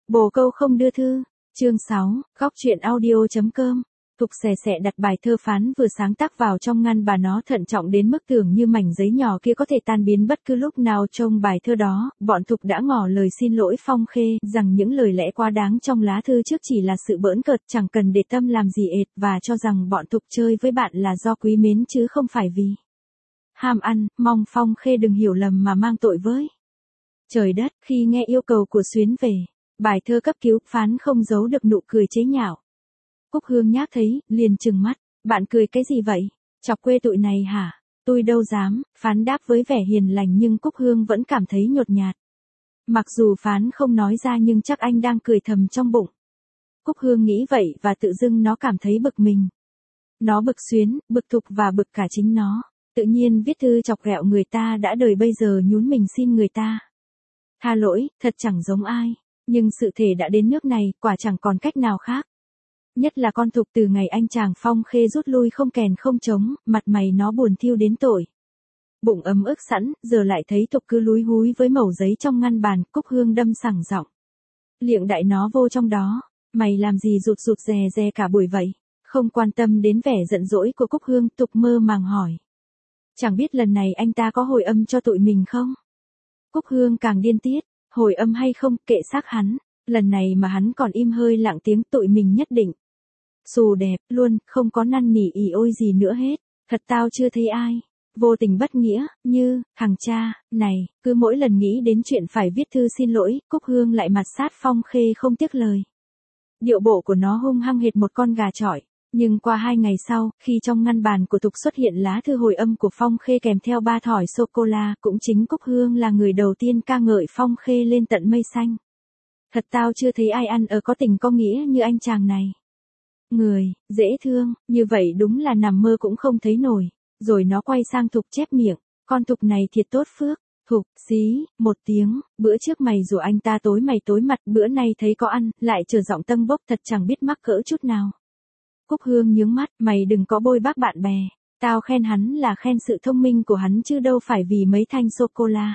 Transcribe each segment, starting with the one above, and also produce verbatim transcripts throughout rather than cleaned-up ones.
Bồ câu không đưa thư. Chương sáu, góc truyện audio.com. Thục xè xẹ đặt bài thơ Phán vừa sáng tác vào trong ngăn bà, nó thận trọng đến mức tưởng như mảnh giấy nhỏ kia có thể tan biến bất cứ lúc nào. Trong bài thơ đó, bọn Thục đã ngỏ lời xin lỗi Phong Khê, rằng những lời lẽ quá đáng trong lá thư trước chỉ là sự bỡn cợt, chẳng cần để tâm làm gì ệt, và cho rằng bọn Thục chơi với bạn là do quý mến chứ không phải vì ham ăn, mong Phong Khê đừng hiểu lầm mà mang tội với. Trời đất, khi nghe yêu cầu của Xuyến về bài thơ cấp cứu, Phán không giấu được nụ cười chế nhạo. Cúc Hương nhác thấy, liền trừng mắt, bạn cười cái gì vậy? Chọc quê tụi này hả? Tôi đâu dám, Phán đáp với vẻ hiền lành, nhưng Cúc Hương vẫn cảm thấy nhột nhạt. Mặc dù Phán không nói ra nhưng chắc anh đang cười thầm trong bụng. Cúc Hương nghĩ vậy và tự dưng nó cảm thấy bực mình. Nó bực Xuyến, bực Thục và bực cả chính nó. Tự nhiên viết thư chọc ghẹo người ta đã đời bây giờ nhún mình xin người ta tha lỗi, thật chẳng giống ai. Nhưng sự thể đã đến nước này, quả chẳng còn cách nào khác. Nhất là con Thục, từ ngày anh chàng Phong Khê rút lui không kèn không trống, mặt mày nó buồn thiêu đến tội. Bụng ấm ức sẵn, giờ lại thấy Thục cứ lúi húi với mẩu giấy trong ngăn bàn. Cúc Hương đâm sảng giọng. Liệng đại nó vô trong đó. Mày làm gì rụt rụt rè rè cả buổi vậy? Không quan tâm đến vẻ giận dỗi của Cúc Hương, Thục mơ màng hỏi. Chẳng biết lần này anh ta có hồi âm cho tụi mình không? Cúc Hương càng điên tiết. Hồi âm hay không, kệ xác hắn. Lần này mà hắn còn im hơi lặng tiếng, tụi mình nhất định xù đẹp luôn, không có năn nỉ ỉ ôi gì nữa hết. Thật tao chưa thấy ai vô tình bất nghĩa như thằng cha này. Cứ mỗi lần nghĩ đến chuyện phải viết thư xin lỗi, Cúc Hương lại mặt sát Phong Khê không tiếc lời. Điệu bộ của nó hung hăng hệt một con gà chọi. Nhưng qua hai ngày sau, khi trong ngăn bàn của Thục xuất hiện lá thư hồi âm của Phong Khê kèm theo ba thỏi sô-cô-la, cũng chính Cúc Hương là người đầu tiên ca ngợi Phong Khê lên tận mây xanh. Thật tao chưa thấy ai ăn ở có tình có nghĩa như anh chàng này. Người, dễ thương, như vậy đúng là nằm mơ cũng không thấy nổi. Rồi nó quay sang Thục chép miệng, con Thục này thiệt tốt phước. Thục, xí, một tiếng, bữa trước mày rủ anh ta tối mày tối mặt, bữa nay thấy có ăn, lại trở giọng tâng bốc, thật chẳng biết mắc cỡ chút nào. Cúc Hương nhướng mắt, mày đừng có bôi bác bạn bè. Tao khen hắn là khen sự thông minh của hắn chứ đâu phải vì mấy thanh sô-cô-la.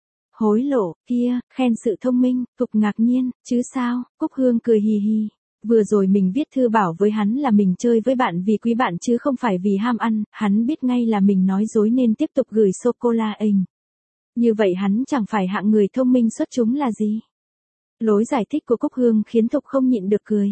Hối lộ, kia, khen sự thông minh. Thục ngạc nhiên, chứ sao? Cúc Hương cười hì hì. Vừa rồi mình viết thư bảo với hắn là mình chơi với bạn vì quý bạn chứ không phải vì ham ăn. Hắn biết ngay là mình nói dối nên tiếp tục gửi sô-cô-la ình. Như vậy hắn chẳng phải hạng người thông minh xuất chúng là gì? Lối giải thích của Cúc Hương khiến Thục không nhịn được cười.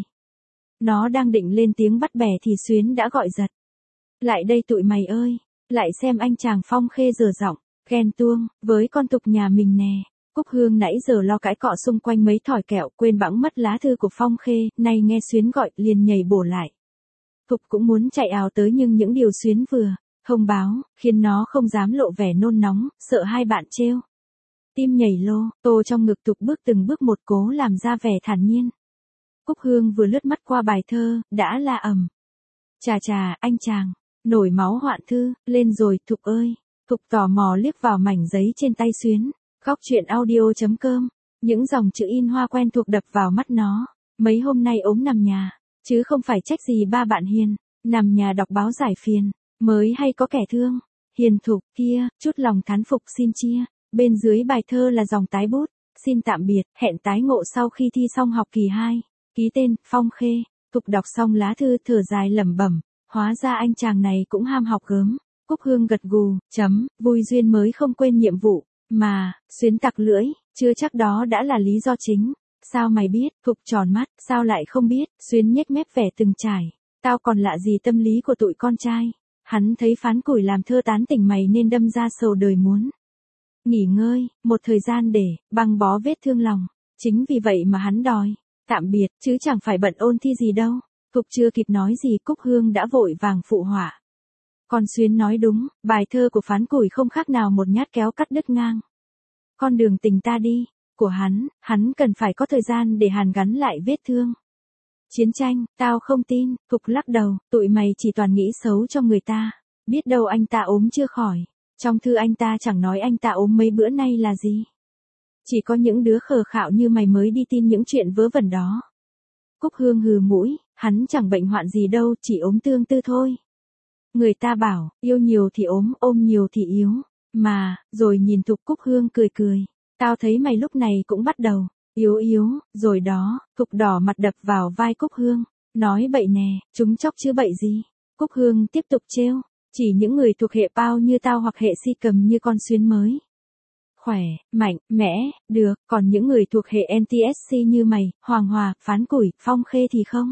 Nó đang định lên tiếng bắt bẻ thì Xuyến đã gọi giật. Lại đây tụi mày ơi, lại xem anh chàng Phong Khê dở giọng, ghen tuông, với con Thục nhà mình nè. Cúc Hương nãy giờ lo cãi cọ xung quanh mấy thỏi kẹo, quên bẵng mất lá thư của Phong Khê, nay nghe Xuyến gọi, liền nhảy bổ lại. Thục cũng muốn chạy ào tới nhưng những điều Xuyến vừa thông báo, khiến nó không dám lộ vẻ nôn nóng, sợ hai bạn trêu. Tim nhảy lô, tô trong ngực Thục bước từng bước một cố làm ra vẻ thản nhiên. Cúc Hương vừa lướt mắt qua bài thơ, đã la ầm. Chà chà, anh chàng, nổi máu hoạn thư, lên rồi, Thục ơi. Thục tò mò liếc vào mảnh giấy trên tay Xuyến. Góc truyện audio.com. Những dòng chữ in hoa quen thuộc đập vào mắt nó. Mấy hôm nay ốm nằm nhà, chứ không phải trách gì ba bạn Hiền. Nằm nhà đọc báo giải phiền, mới hay có kẻ thương. Hiền Thục, kia, chút lòng thán phục xin chia. Bên dưới bài thơ là dòng tái bút. Xin tạm biệt, hẹn tái ngộ sau khi thi xong học kỳ hai. Ký tên, Phong Khê. Thục đọc xong lá thư thở dài lẩm bẩm, hóa ra anh chàng này cũng ham học gớm. Cúc Hương gật gù, chấm, vui duyên mới không quên nhiệm vụ. Mà, Xuyến tặc lưỡi, chưa chắc đó đã là lý do chính. Sao mày biết? Thục tròn mắt, sao lại không biết? Xuyến nhếch mép vẻ từng trải. Tao còn lạ gì tâm lý của tụi con trai. Hắn thấy Phán Củi làm thơ tán tỉnh mày nên đâm ra sầu đời muốn nghỉ ngơi, một thời gian để băng bó vết thương lòng. Chính vì vậy mà hắn đòi tạm biệt, chứ chẳng phải bận ôn thi gì đâu. Thục chưa kịp nói gì Cúc Hương đã vội vàng phụ họa. Còn Xuyến nói đúng, bài thơ của Phán Củi không khác nào một nhát kéo cắt đứt ngang con đường tình ta đi, của hắn, hắn cần phải có thời gian để hàn gắn lại vết thương. Chiến tranh, tao không tin, Thục lắc đầu, tụi mày chỉ toàn nghĩ xấu cho người ta, biết đâu anh ta ốm chưa khỏi. Trong thư anh ta chẳng nói anh ta ốm mấy bữa nay là gì. Chỉ có những đứa khờ khạo như mày mới đi tin những chuyện vớ vẩn đó. Cúc Hương hừ mũi, hắn chẳng bệnh hoạn gì đâu, chỉ ốm tương tư thôi. Người ta bảo, yêu nhiều thì ốm, ôm nhiều thì yếu. Mà, rồi nhìn Thục. Cúc Hương cười cười. Tao thấy mày lúc này cũng bắt đầu Yếu yếu, rồi đó, Thục đỏ mặt đập vào vai Cúc Hương, nói bậy nè, chúng chóc chứ bậy gì. Cúc Hương tiếp tục trêu, chỉ những người thuộc hệ Pao như tao hoặc hệ Si cầm như con Xuyến mới khỏe, mạnh, mẽ, được, còn những người thuộc hệ en tê ét xê như mày, Hoàng Hòa, Phán Củi, Phong Khê thì không.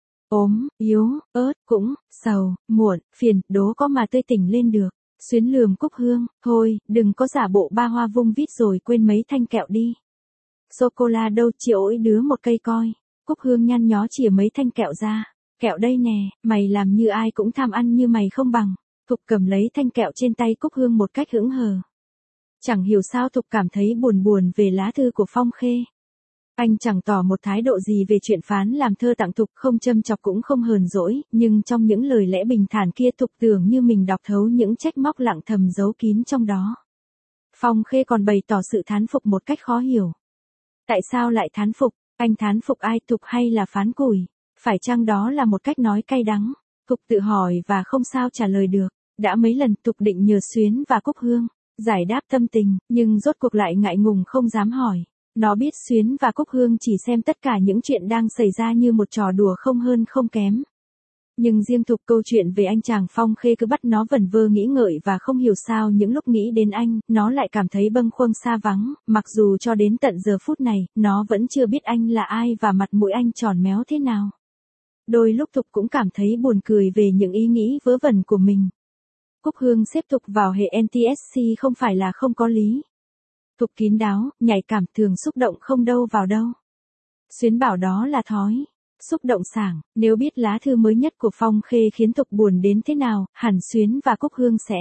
Ốm, yếu, ớt, cũng, sầu, muộn, phiền, đố có mà tươi tỉnh lên được. Xuyến lườm Cúc Hương, thôi, đừng có giả bộ ba hoa vung vít rồi quên mấy thanh kẹo đi. Sô-cô-la đâu chị ỗi đứa một cây coi. Cúc Hương nhăn nhó chìa mấy thanh kẹo ra. Kẹo đây nè, mày làm như ai cũng tham ăn như mày không bằng. Thục cầm lấy thanh kẹo trên tay Cúc Hương một cách hững hờ. Chẳng hiểu sao Thục cảm thấy buồn buồn về lá thư của Phong Khê. Anh chẳng tỏ một thái độ gì về chuyện Phán làm thơ tặng Thục, không châm chọc cũng không hờn dỗi, nhưng trong những lời lẽ bình thản kia Thục tưởng như mình đọc thấu những trách móc lặng thầm giấu kín trong đó. Phong Khê còn bày tỏ sự thán phục một cách khó hiểu. Tại sao lại thán phục? Anh thán phục ai, Thục hay là Phán Củi? Phải chăng đó là một cách nói cay đắng? Thục tự hỏi và không sao trả lời được. Đã mấy lần Thục định nhờ Xuyến và Cúc Hương giải đáp tâm tình, nhưng rốt cuộc lại ngại ngùng không dám hỏi. Nó biết Xuyến và Cúc Hương chỉ xem tất cả những chuyện đang xảy ra như một trò đùa không hơn không kém. Nhưng riêng Thục, câu chuyện về anh chàng Phong Khê cứ bắt nó vẩn vơ nghĩ ngợi và không hiểu sao những lúc nghĩ đến anh, nó lại cảm thấy bâng khuâng xa vắng, mặc dù cho đến tận giờ phút này, nó vẫn chưa biết anh là ai và mặt mũi anh tròn méo thế nào. Đôi lúc Thục cũng cảm thấy buồn cười về những ý nghĩ vớ vẩn của mình. Cúc Hương xếp Thục vào hệ en tê ét xê không phải là không có lý. Thục kín đáo, nhạy cảm, thường xúc động không đâu vào đâu. Xuyến bảo đó là thói. Xúc động sảng, nếu biết lá thư mới nhất của Phong Khê khiến Thục buồn đến thế nào, hẳn Xuyến và Cúc Hương sẽ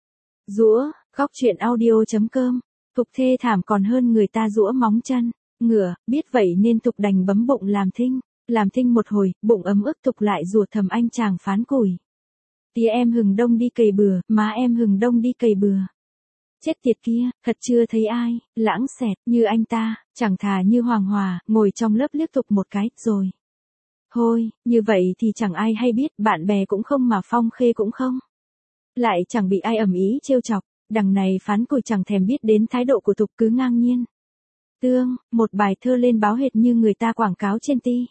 giũa, khóc chuyện audio chấm com. Thục thê thảm còn hơn người ta giũa móng chân, ngửa, biết vậy nên Thục đành bấm bụng làm thinh. Làm thinh một hồi, bụng ấm ức Thục lại rủa thầm anh chàng Phán Củi. Tía em hừng đông đi cày bừa, má em hừng đông đi cày bừa. Chết tiệt kia, thật chưa thấy ai, lãng xẹt, như anh ta, chẳng thà như Hoàng Hòa, ngồi trong lớp liếc Thục một cái, rồi. Thôi, như vậy thì chẳng ai hay biết, bạn bè cũng không mà Phong Khê cũng không. Lại chẳng bị ai ầm ĩ trêu chọc, đằng này Phán Củi chẳng thèm biết đến thái độ của Thục, cứ ngang nhiên. Tương, một bài thơ lên báo hệt như người ta quảng cáo trên ti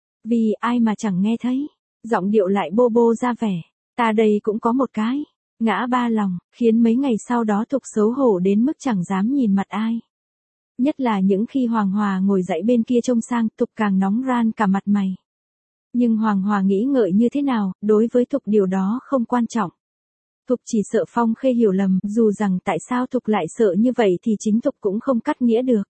vì ai mà chẳng nghe thấy, giọng điệu lại bô bô ra vẻ, ta đây cũng có một cái, ngã ba lòng, khiến mấy ngày sau đó Thục xấu hổ đến mức chẳng dám nhìn mặt ai. Nhất là những khi Hoàng Hòa ngồi dãy bên kia trông sang, Thục càng nóng ran cả mặt mày. Nhưng Hoàng Hòa nghĩ ngợi như thế nào, đối với Thục điều đó không quan trọng. Thục chỉ sợ Phong Khê hiểu lầm, dù rằng tại sao Thục lại sợ như vậy thì chính Thục cũng không cắt nghĩa được.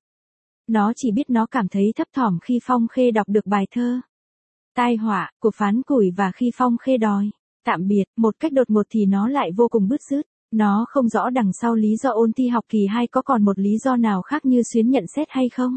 Nó chỉ biết nó cảm thấy thấp thỏm khi Phong Khê đọc được bài thơ Tai họa của Phán Củi, và khi Phong Khê đòi tạm biệt một cách đột ngột thì nó lại vô cùng bứt rứt. Nó không rõ đằng sau lý do ôn thi học kỳ hai có còn một lý do nào khác như Xuyến nhận xét hay không.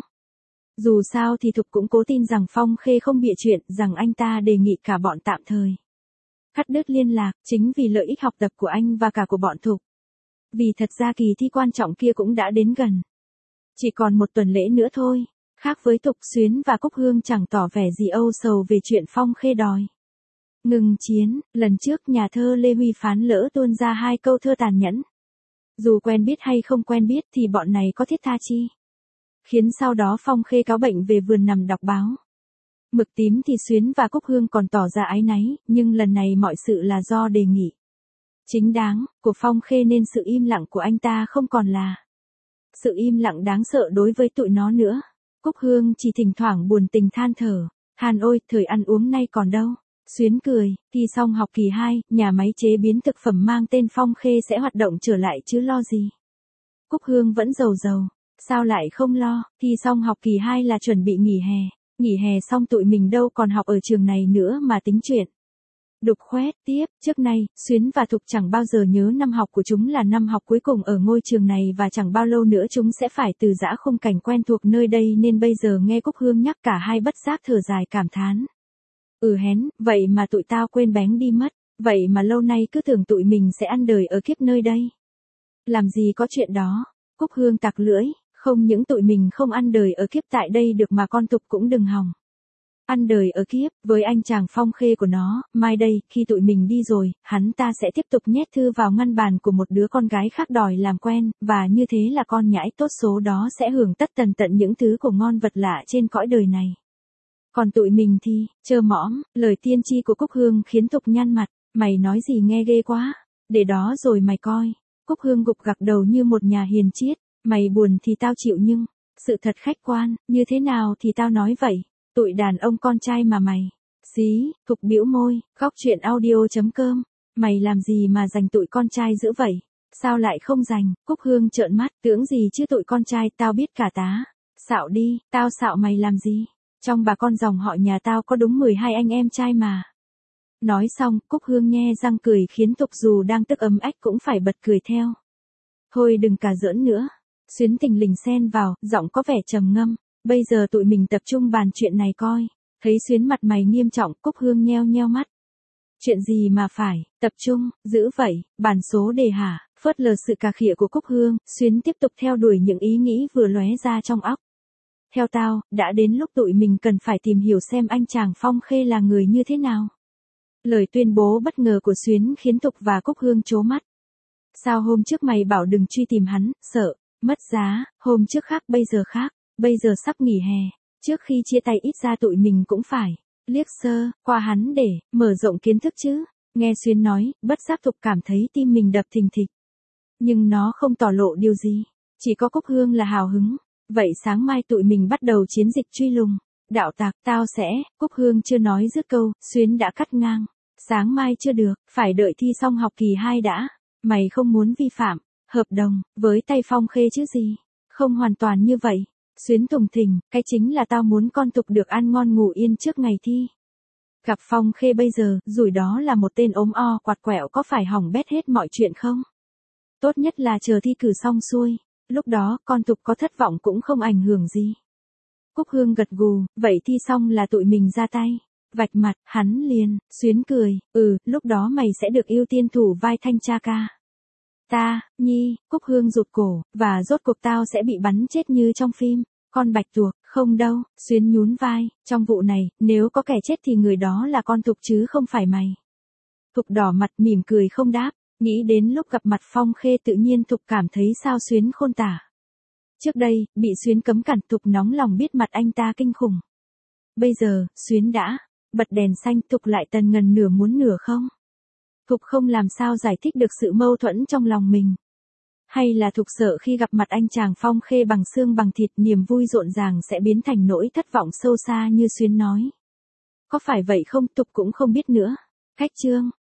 Dù sao thì Thục cũng cố tin rằng Phong Khê không bịa chuyện, rằng anh ta đề nghị cả bọn tạm thời cắt đứt liên lạc, chính vì lợi ích học tập của anh và cả của bọn Thục. Vì thật ra kỳ thi quan trọng kia cũng đã đến gần. Chỉ còn một tuần lễ nữa thôi. Khác với Thục, Xuyến và Cúc Hương chẳng tỏ vẻ gì âu sầu về chuyện Phong Khê đòi ngừng chiến. Lần trước nhà thơ Lê Huy Phán lỡ tuôn ra hai câu thơ tàn nhẫn. Dù quen biết hay không quen biết thì bọn này có thiết tha chi. Khiến sau đó Phong Khê cáo bệnh về vườn nằm đọc báo. Mực tím thì Xuyến và Cúc Hương còn tỏ ra áy náy, nhưng lần này mọi sự là do đề nghị chính đáng của Phong Khê nên sự im lặng của anh ta không còn là sự im lặng đáng sợ đối với tụi nó nữa. Cúc Hương chỉ thỉnh thoảng buồn tình than thở, Hàn ôi, thời ăn uống nay còn đâu. Xuyến cười, thi xong học kỳ hai, nhà máy chế biến thực phẩm mang tên Phong Khê sẽ hoạt động trở lại chứ lo gì. Cúc Hương vẫn rầu rầu, sao lại không lo, thi xong học kỳ hai là chuẩn bị nghỉ hè, nghỉ hè xong tụi mình đâu còn học ở trường này nữa mà tính chuyện. Đục khoét tiếp, trước nay, Xuyến và Thục chẳng bao giờ nhớ năm học của chúng là năm học cuối cùng ở ngôi trường này, và chẳng bao lâu nữa chúng sẽ phải từ giã khung cảnh quen thuộc nơi đây, nên bây giờ nghe Cúc Hương nhắc cả hai bất giác thở dài cảm thán. Ừ hén, vậy mà tụi tao quên bén đi mất, vậy mà lâu nay cứ tưởng tụi mình sẽ ăn đời ở kiếp nơi đây. Làm gì có chuyện đó, Cúc Hương tặc lưỡi, không những tụi mình không ăn đời ở kiếp tại đây được mà con Thục cũng đừng hòng Ăn đời ở kiếp, với anh chàng Phong Khê của nó, mai đây, khi tụi mình đi rồi, hắn ta sẽ tiếp tục nhét thư vào ngăn bàn của một đứa con gái khác đòi làm quen, và như thế là con nhãi tốt số đó sẽ hưởng tất tần tận những thứ của ngon vật lạ trên cõi đời này. Còn tụi mình thì, chơ mõm, lời tiên tri của Cúc Hương khiến Thục nhăn mặt, mày nói gì nghe ghê quá, để đó rồi mày coi. Cúc Hương gục gặc đầu như một nhà hiền triết, mày buồn thì tao chịu nhưng, sự thật khách quan, như thế nào thì tao nói vậy. Tụi đàn ông con trai mà mày. Xí, Thục bĩu môi, góc chuyện audio chấm com. Mày làm gì mà dành tụi con trai dữ vậy? Sao lại không dành? Cúc Hương trợn mắt, tưởng gì chứ tụi con trai tao biết cả tá. Xạo đi, tao xạo mày làm gì? Trong bà con dòng họ nhà tao có đúng mười hai anh em trai mà. Nói xong, Cúc Hương nhe răng cười khiến Thục dù đang tức ấm ách cũng phải bật cười theo. Thôi đừng cả giỡn nữa. Xuyến Tình lình xen vào, giọng có vẻ trầm ngâm. Bây giờ tụi mình tập trung bàn chuyện này coi. Thấy Xuyến mặt mày nghiêm trọng, Cúc Hương nheo nheo mắt. Chuyện gì mà phải, tập trung, giữ vậy, bàn số đề hả, phớt lờ sự cà khịa của Cúc Hương, Xuyến tiếp tục theo đuổi những ý nghĩ vừa lóe ra trong óc. Theo tao, đã đến lúc tụi mình cần phải tìm hiểu xem anh chàng Phong Khê là người như thế nào. Lời tuyên bố bất ngờ của Xuyến khiến Thục và Cúc Hương trố mắt. Sao hôm trước mày bảo đừng truy tìm hắn, sợ, mất giá, hôm trước khác bây giờ khác. Bây giờ sắp nghỉ hè, trước khi chia tay ít ra tụi mình cũng phải liếc sơ qua hắn để mở rộng kiến thức chứ. Nghe Xuyến nói, bất giác Thục cảm thấy tim mình đập thình thịch. Nhưng nó không tỏ lộ điều gì, chỉ có Cúc Hương là hào hứng. Vậy sáng mai tụi mình bắt đầu chiến dịch truy lùng. Đạo tặc, tao sẽ, Cúc Hương chưa nói dứt câu, Xuyến đã cắt ngang. Sáng mai chưa được, phải đợi thi xong học kỳ hai đã. Mày không muốn vi phạm hợp đồng với tay Phong Khê chứ gì? Không hoàn toàn như vậy. Xuyến tùng thình, cái chính là tao muốn con Thục được ăn ngon ngủ yên trước ngày thi. Gặp Phong Khê bây giờ, rủi đó là một tên ốm o quạt quẹo có phải hỏng bét hết mọi chuyện không? Tốt nhất là chờ thi cử xong xuôi, lúc đó con Thục có thất vọng cũng không ảnh hưởng gì. Cúc Hương gật gù, vậy thi xong là tụi mình ra tay. Vạch mặt, hắn liền, Xuyến cười, ừ, lúc đó mày sẽ được ưu tiên thủ vai thanh tra ca. Ta, Nhi, Cúc Hương rụt cổ, và rốt cuộc tao sẽ bị bắn chết như trong phim. Con bạch tuộc, không đâu, Xuyến nhún vai, trong vụ này, nếu có kẻ chết thì người đó là con Thục chứ không phải mày. Thục đỏ mặt mỉm cười không đáp, nghĩ đến lúc gặp mặt Phong Khê tự nhiên Thục cảm thấy sao Xuyến khôn tả. Trước đây, bị Xuyến cấm cản Thục nóng lòng biết mặt anh ta kinh khủng. Bây giờ, Xuyến đã bật đèn xanh, Thục lại tần ngần nửa muốn nửa không. Thục không làm sao giải thích được sự mâu thuẫn trong lòng mình. Hay là Thục sợ khi gặp mặt anh chàng Phong Khê bằng xương bằng thịt, niềm vui rộn ràng sẽ biến thành nỗi thất vọng sâu xa như Xuyến nói. Có phải vậy không, Thục cũng không biết nữa. Cách chương